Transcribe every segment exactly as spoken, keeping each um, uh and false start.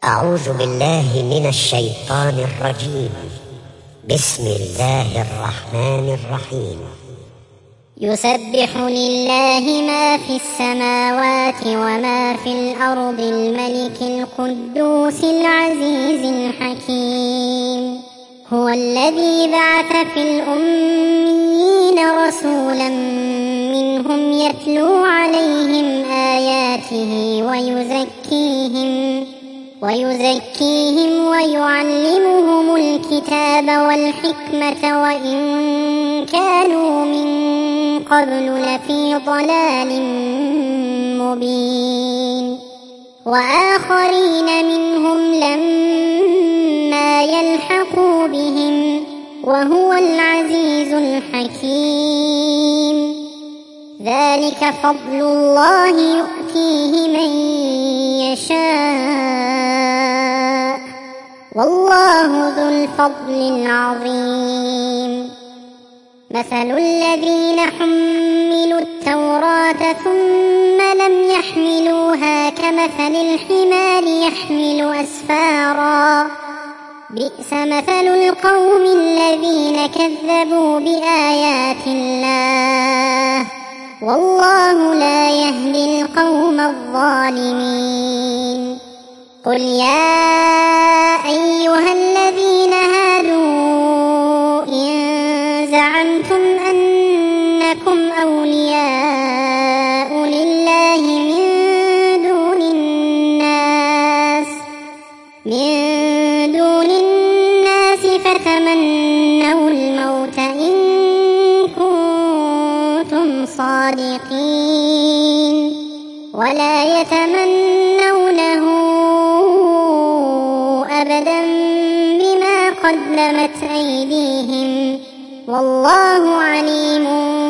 أعوذ بالله من الشيطان الرجيم. بسم الله الرحمن الرحيم. يسبح لله ما في السماوات وما في الأرض الملك القدوس العزيز الحكيم. هو الذي بعث في الأميين رسولا منهم يتلو عليهم آياته ويزكيهم ويزكيهم ويعلمهم الكتاب والحكمة وإن كانوا من قبل لفي ضلال مبين. وآخرين منهم لما يلحقوا بهم وهو العزيز الحكيم. ذلك فضل الله يؤتيه من يشاء والله ذو الفضل العظيم. مثل الذين حملوا التوراة ثم لم يحملوها كمثل الحمار يحمل أسفارا بئس مثل القوم الذين كذبوا بآيات الله والله لا يهدي القوم الظالمين. قل يا أيها الذين هادوا إن زعمتم أنكم أولياء لله من دون الناس من دون الناس فتمنوا الموت إن كنتم صادقين ولا يتمنونه أبدا بما قدمت أيديهم والله عليم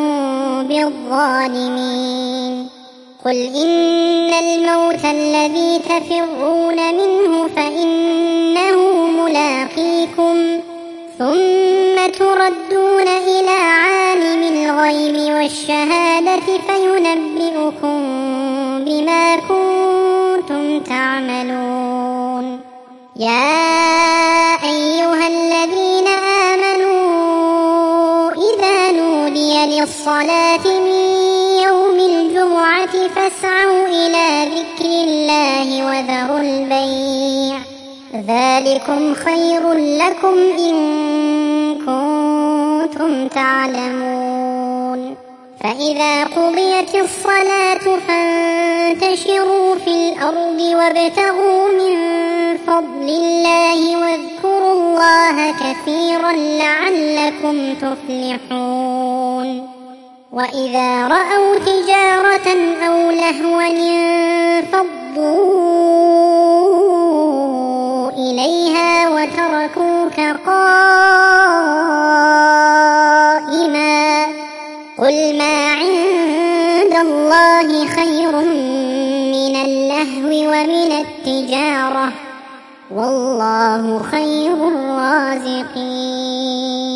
بالظالمين. قل إن الموت الذي تفرون منه فإنه ملاقيكم ثم تردون إلى عالم الغيب والشهادة فينبئكم بما كنتم تعملون. يا أيها الذين آمنوا إذا نودي للصلاة من يوم الجمعة فاسعوا إلى ذكر الله وذروا البيع ذلكم خير لكم إن كنتم تعلمون. فإذا قضيت الصلاة فانتشروا في الأرض وابتغوا من فضل الله واذكروا الله كثيرا لعلكم تفلحون. وإذا رأوا تجارة أو لهوا انفضوا إليها وتركوك قائما قل ما عند الله خير من اللهو ومن التجارة والله خير الرازقين.